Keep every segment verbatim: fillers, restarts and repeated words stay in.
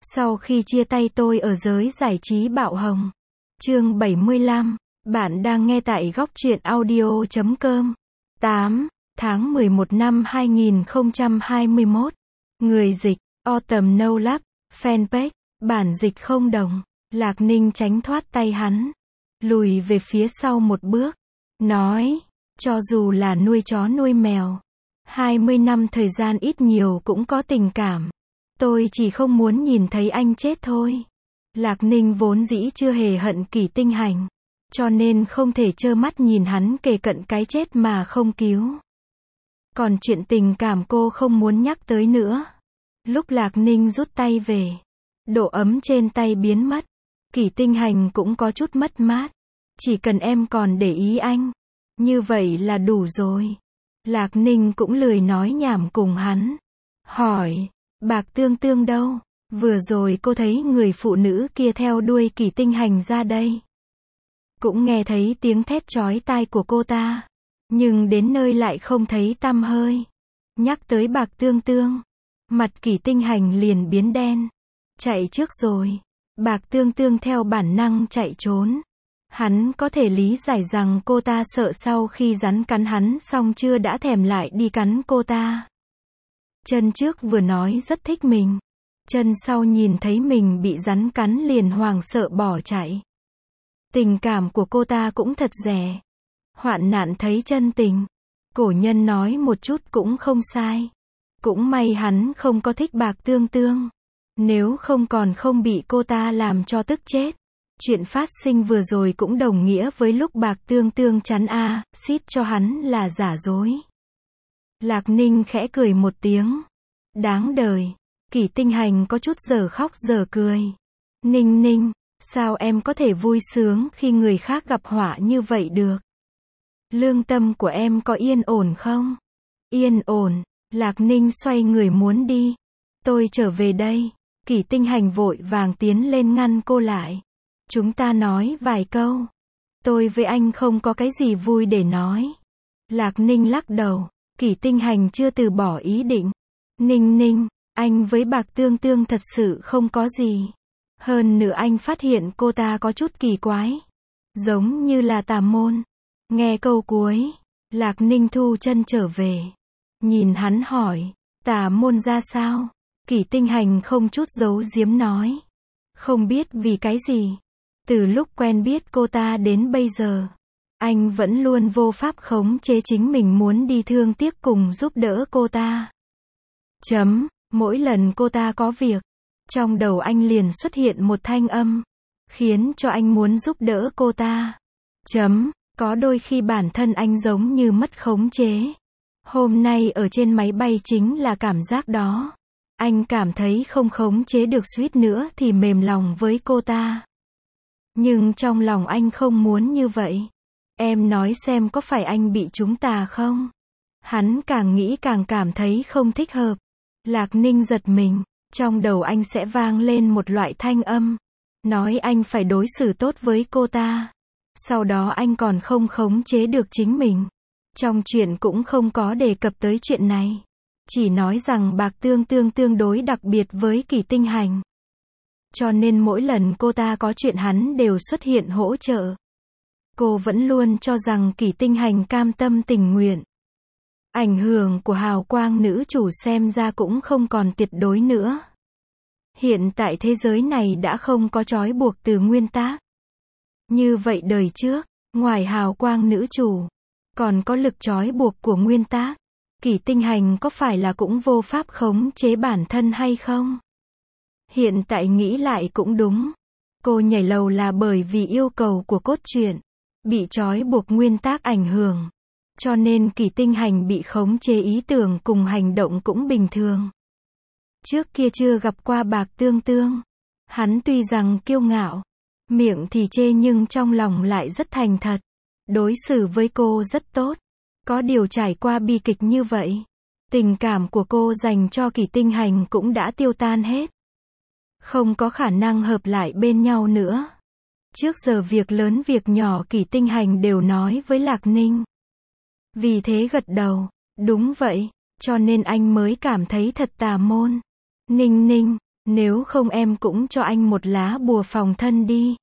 Sau khi chia tay tôi ở giới giải trí bạo hồng. Chương bảy mươi lăm, bạn đang nghe tại góc truyện audio chấm com. tám tháng mười một năm hai nghìn không trăm hai mươi mốt. Người dịch, Autumn No Love, fanpage, bản dịch không đồng. Lạc Ninh tránh thoát tay hắn, lùi về phía sau một bước, nói, cho dù là nuôi chó nuôi mèo, hai mươi năm thời gian ít nhiều cũng có tình cảm. Tôi chỉ không muốn nhìn thấy anh chết thôi. Lạc Ninh vốn dĩ chưa hề hận Kỷ Tinh Hành, cho nên không thể trơ mắt nhìn hắn kề cận cái chết mà không cứu. Còn chuyện tình cảm cô không muốn nhắc tới nữa. Lúc Lạc Ninh rút tay về, độ ấm trên tay biến mất. Kỷ Tinh Hành cũng có chút mất mát. Chỉ cần em còn để ý anh, như vậy là đủ rồi. Lạc Ninh cũng lười nói nhảm cùng hắn. Hỏi, Bạc Tương Tương đâu? Vừa rồi cô thấy người phụ nữ kia theo đuôi Kỷ Tinh Hành ra đây. Cũng nghe thấy tiếng thét chói tai của cô ta. Nhưng đến nơi lại không thấy tăm hơi. Nhắc tới Bạc Tương Tương, mặt Kỷ Tinh Hành liền biến đen. Chạy trước rồi. Bạc Tương Tương theo bản năng chạy trốn. Hắn có thể lý giải rằng cô ta sợ sau khi rắn cắn hắn xong chưa đã thèm lại đi cắn cô ta. Chân trước vừa nói rất thích mình. Chân sau nhìn thấy mình bị rắn cắn liền hoảng sợ bỏ chạy. Tình cảm của cô ta cũng thật rẻ. Hoạn nạn thấy chân tình. Cổ nhân nói một chút cũng không sai. Cũng may hắn không có thích Bạc Tương Tương. Nếu không còn không bị cô ta làm cho tức chết. Chuyện phát sinh vừa rồi cũng đồng nghĩa với lúc Bạc Tương Tương chắn a, xít cho hắn là giả dối. Lạc Ninh khẽ cười một tiếng. Đáng đời. Kỷ Tinh Hành có chút giờ khóc giờ cười. Ninh Ninh, sao em có thể vui sướng khi người khác gặp họa như vậy được? Lương tâm của em có yên ổn không? Yên ổn. Lạc Ninh xoay người muốn đi. Tôi trở về đây. Kỷ Tinh Hành vội vàng tiến lên ngăn cô lại. Chúng ta nói vài câu. Tôi với anh không có cái gì vui để nói. Lạc Ninh lắc đầu. Kỷ Tinh Hành chưa từ bỏ ý định. Ninh Ninh, anh với Bạc Tương Tương thật sự không có gì. Hơn nữa anh phát hiện cô ta có chút kỳ quái. Giống như là tà môn. Nghe câu cuối, Lạc Ninh thu chân trở về. Nhìn hắn hỏi, tà môn ra sao? Kỷ Tinh Hành không chút giấu giếm nói. Không biết vì cái gì. Từ lúc quen biết cô ta đến bây giờ, anh vẫn luôn vô pháp khống chế chính mình muốn đi thương tiếc cùng giúp đỡ cô ta. Chấm, mỗi lần cô ta có việc, trong đầu anh liền xuất hiện một thanh âm, khiến cho anh muốn giúp đỡ cô ta. Chấm, có đôi khi bản thân anh giống như mất khống chế. Hôm nay ở trên máy bay chính là cảm giác đó. Anh cảm thấy không khống chế được suýt nữa thì mềm lòng với cô ta. Nhưng trong lòng anh không muốn như vậy. Em nói xem có phải anh bị trúng tà không? Hắn càng nghĩ càng cảm thấy không thích hợp. Lạc Ninh giật mình. Trong đầu anh sẽ vang lên một loại thanh âm. Nói anh phải đối xử tốt với cô ta. Sau đó anh còn không khống chế được chính mình. Trong chuyện cũng không có đề cập tới chuyện này. Chỉ nói rằng Bạc Tương Tương tương đối đặc biệt với Kỷ Tinh Hành. Cho nên mỗi lần cô ta có chuyện hắn đều xuất hiện hỗ trợ. Cô vẫn luôn cho rằng Kỷ Tinh Hành cam tâm tình nguyện. Ảnh hưởng của hào quang nữ chủ xem ra cũng không còn tuyệt đối nữa. Hiện tại thế giới này đã không có trói buộc từ nguyên tắc. Như vậy đời trước, ngoài hào quang nữ chủ, còn có lực trói buộc của nguyên tắc. Kỷ Tinh Hành có phải là cũng vô pháp khống chế bản thân hay không? Hiện tại nghĩ lại cũng đúng. Cô nhảy lầu là bởi vì yêu cầu của cốt truyện, bị trói buộc nguyên tắc ảnh hưởng. Cho nên Kỷ Tinh Hành bị khống chế ý tưởng cùng hành động cũng bình thường. Trước kia chưa gặp qua Bạc Tương Tương. Hắn tuy rằng kiêu ngạo, miệng thì chê nhưng trong lòng lại rất thành thật. Đối xử với cô rất tốt. Có điều trải qua bi kịch như vậy, tình cảm của cô dành cho Kỷ Tinh Hành cũng đã tiêu tan hết. Không có khả năng hợp lại bên nhau nữa. Trước giờ việc lớn việc nhỏ Kỷ Tinh Hành đều nói với Lạc Ninh. Vì thế gật đầu, đúng vậy, cho nên anh mới cảm thấy thật tà môn. Ninh Ninh, Nếu không em cũng cho anh một lá bùa phòng thân đi.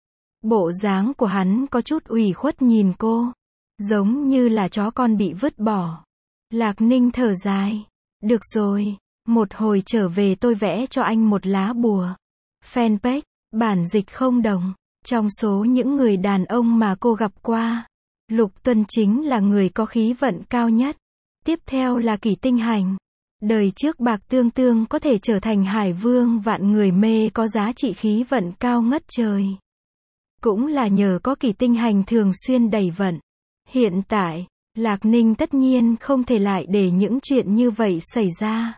Bộ dáng của hắn có chút ủy khuất nhìn cô, giống như là chó con bị vứt bỏ. Lạc Ninh thở dài. Được rồi, một hồi trở về tôi vẽ cho anh một lá bùa. Fanpage, bản dịch không đồng. Trong số những người đàn ông mà cô gặp qua, Lục Tuân chính là người có khí vận cao nhất. Tiếp theo là Kỷ Tinh Hành. Đời trước Bạc Tương Tương có thể trở thành hải vương vạn người mê có giá trị khí vận cao ngất trời. Cũng là nhờ có Kỷ Tinh Hành thường xuyên đẩy vận. Hiện tại, Lạc Ninh tất nhiên không thể lại để những chuyện như vậy xảy ra.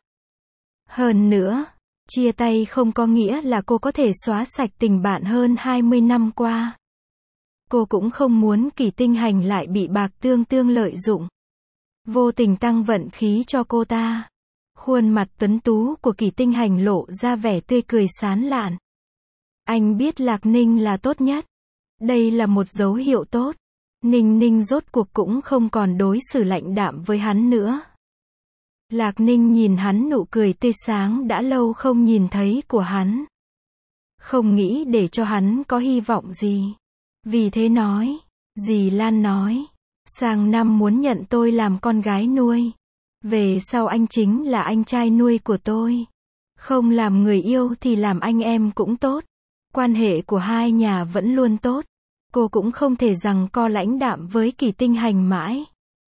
Hơn nữa, chia tay không có nghĩa là cô có thể xóa sạch tình bạn hơn hai mươi năm qua. Cô cũng không muốn Kỷ Tinh Hành lại bị Bạc Tương Tương lợi dụng, vô tình tăng vận khí cho cô ta. Khuôn mặt tuấn tú của Kỷ Tinh Hành lộ ra vẻ tươi cười sán lạn. Anh biết Lạc Ninh là tốt nhất. Đây là một dấu hiệu tốt. Ninh Ninh rốt cuộc cũng không còn đối xử lạnh đạm với hắn nữa. Lạc Ninh nhìn hắn nụ cười tươi sáng đã lâu không nhìn thấy của hắn. Không nghĩ để cho hắn có hy vọng gì. Vì thế nói, dì Lan nói, sang năm muốn nhận tôi làm con gái nuôi. Về sau anh chính là anh trai nuôi của tôi. Không làm người yêu thì làm anh em cũng tốt. Quan hệ của hai nhà vẫn luôn tốt. Cô cũng không thể rằng co lãnh đạm với Kỷ Tinh Hành mãi.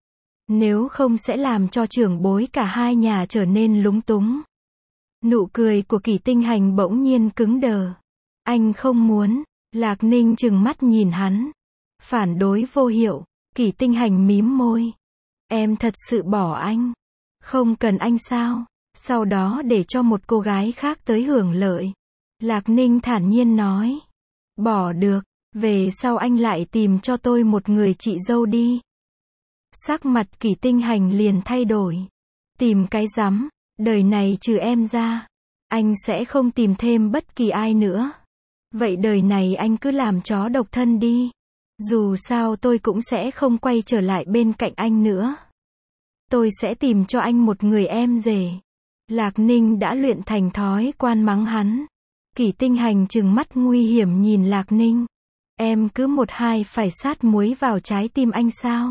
Nếu không sẽ làm cho trưởng bối cả hai nhà trở nên lúng túng. Nụ cười của Kỷ Tinh Hành bỗng nhiên cứng đờ. Anh không muốn. Lạc Ninh trừng mắt nhìn hắn. Phản đối vô hiệu. Kỷ Tinh Hành mím môi. Em thật sự bỏ anh. Không cần anh sao? Sau đó để cho một cô gái khác tới hưởng lợi. Lạc Ninh thản nhiên nói. Bỏ được. Về sau anh lại tìm cho tôi một người chị dâu đi. Sắc mặt Kỷ Tinh Hành liền thay đổi. Tìm cái rắm, đời này trừ em ra, anh sẽ không tìm thêm bất kỳ ai nữa. Vậy đời này anh cứ làm chó độc thân đi. Dù sao tôi cũng sẽ không quay trở lại bên cạnh anh nữa. Tôi sẽ tìm cho anh một người em rể. Lạc Ninh đã luyện thành thói quan mắng hắn. Kỷ Tinh Hành trừng mắt nguy hiểm nhìn Lạc Ninh. Em cứ một hai phải sát muối vào trái tim anh sao?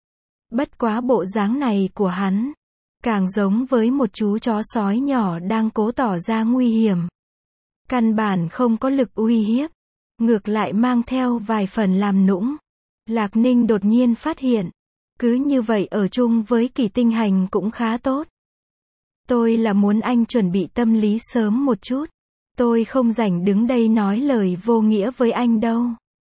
Bất quá bộ dáng này của hắn, càng giống với một chú chó sói nhỏ đang cố tỏ ra nguy hiểm. Căn bản không có lực uy hiếp, ngược lại mang theo vài phần làm nũng. Lạc Ninh đột nhiên phát hiện, cứ như vậy ở chung với Kỷ Tinh Hành cũng khá tốt. Tôi là muốn anh chuẩn bị tâm lý sớm một chút. Tôi không rảnh đứng đây nói lời vô nghĩa với anh đâu.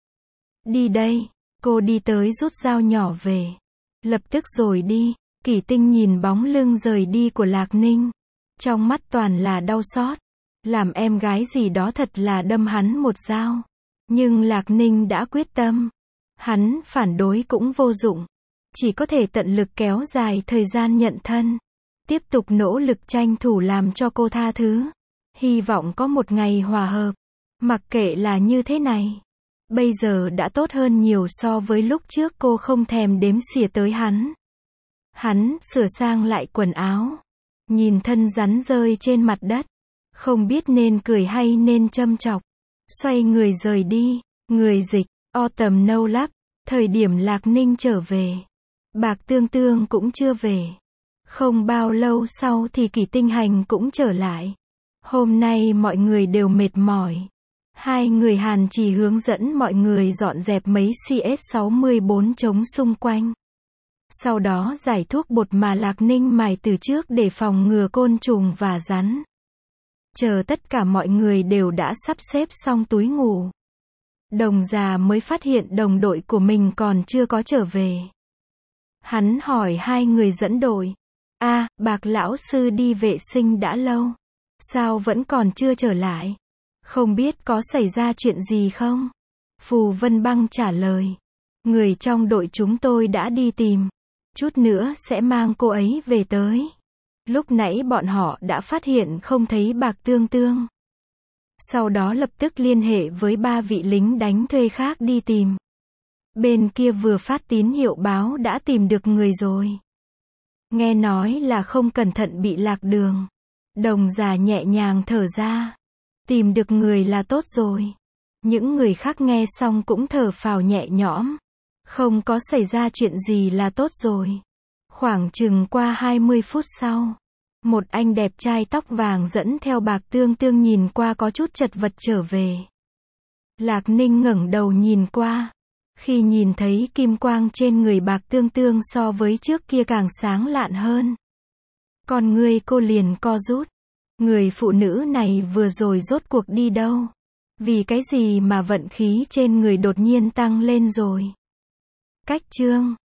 Đi đây, cô đi tới rút dao nhỏ về. Lập tức rồi đi. Kỷ Tinh nhìn bóng lưng rời đi của Lạc Ninh. Trong mắt toàn là đau xót. Làm em gái gì đó thật là đâm hắn một dao. Nhưng Lạc Ninh đã quyết tâm. Hắn phản đối cũng vô dụng. Chỉ có thể tận lực kéo dài thời gian nhận thân. Tiếp tục nỗ lực tranh thủ làm cho cô tha thứ. Hy vọng có một ngày hòa hợp. Mặc kệ là như thế này. Bây giờ đã tốt hơn nhiều so với lúc trước cô không thèm đếm xỉa tới hắn. Hắn sửa sang lại quần áo. Nhìn thân rắn rơi trên mặt đất. Không biết nên cười hay nên châm chọc. Xoay người rời đi. Người dịch, Autumn No Lab. Thời điểm Lạc Ninh trở về. Bạc Tương Tương cũng chưa về. Không bao lâu sau thì Kỷ Tinh Hành cũng trở lại. Hôm nay mọi người đều mệt mỏi. Hai người Hàn chỉ hướng dẫn mọi người dọn dẹp mấy C S sáu mươi bốn trống xung quanh. Sau đó giải thuốc bột mà Lạc Ninh mài từ trước để phòng ngừa côn trùng và rắn. Chờ tất cả mọi người đều đã sắp xếp xong túi ngủ. Đồng già mới phát hiện đồng đội của mình còn chưa có trở về. Hắn hỏi hai người dẫn đội. A, à, Bạc lão sư đi vệ sinh đã lâu. Sao vẫn còn chưa trở lại? Không biết có xảy ra chuyện gì không? Phù Vân Băng trả lời. Người trong đội chúng tôi đã đi tìm. Chút nữa sẽ mang cô ấy về tới. Lúc nãy bọn họ đã phát hiện không thấy Bạc Tương Tương. Sau đó lập tức liên hệ với ba vị lính đánh thuê khác đi tìm. Bên kia vừa phát tín hiệu báo đã tìm được người rồi. Nghe nói là không cẩn thận bị lạc đường. Đồng già nhẹ nhàng thở ra. Tìm được người là tốt rồi. Những người khác nghe xong cũng thở phào nhẹ nhõm. Không có xảy ra chuyện gì là tốt rồi. Khoảng chừng qua hai mươi phút sau, một anh đẹp trai tóc vàng dẫn theo Bạc Tương Tương nhìn qua có chút chật vật trở về. Lạc Ninh ngẩng đầu nhìn qua. Khi nhìn thấy kim quang trên người Bạc Tương Tương so với trước kia càng sáng lạn hơn, con ngươi cô liền co rút. Người phụ nữ này vừa rồi rốt cuộc đi đâu? Vì cái gì mà vận khí trên người đột nhiên tăng lên rồi? Cách chương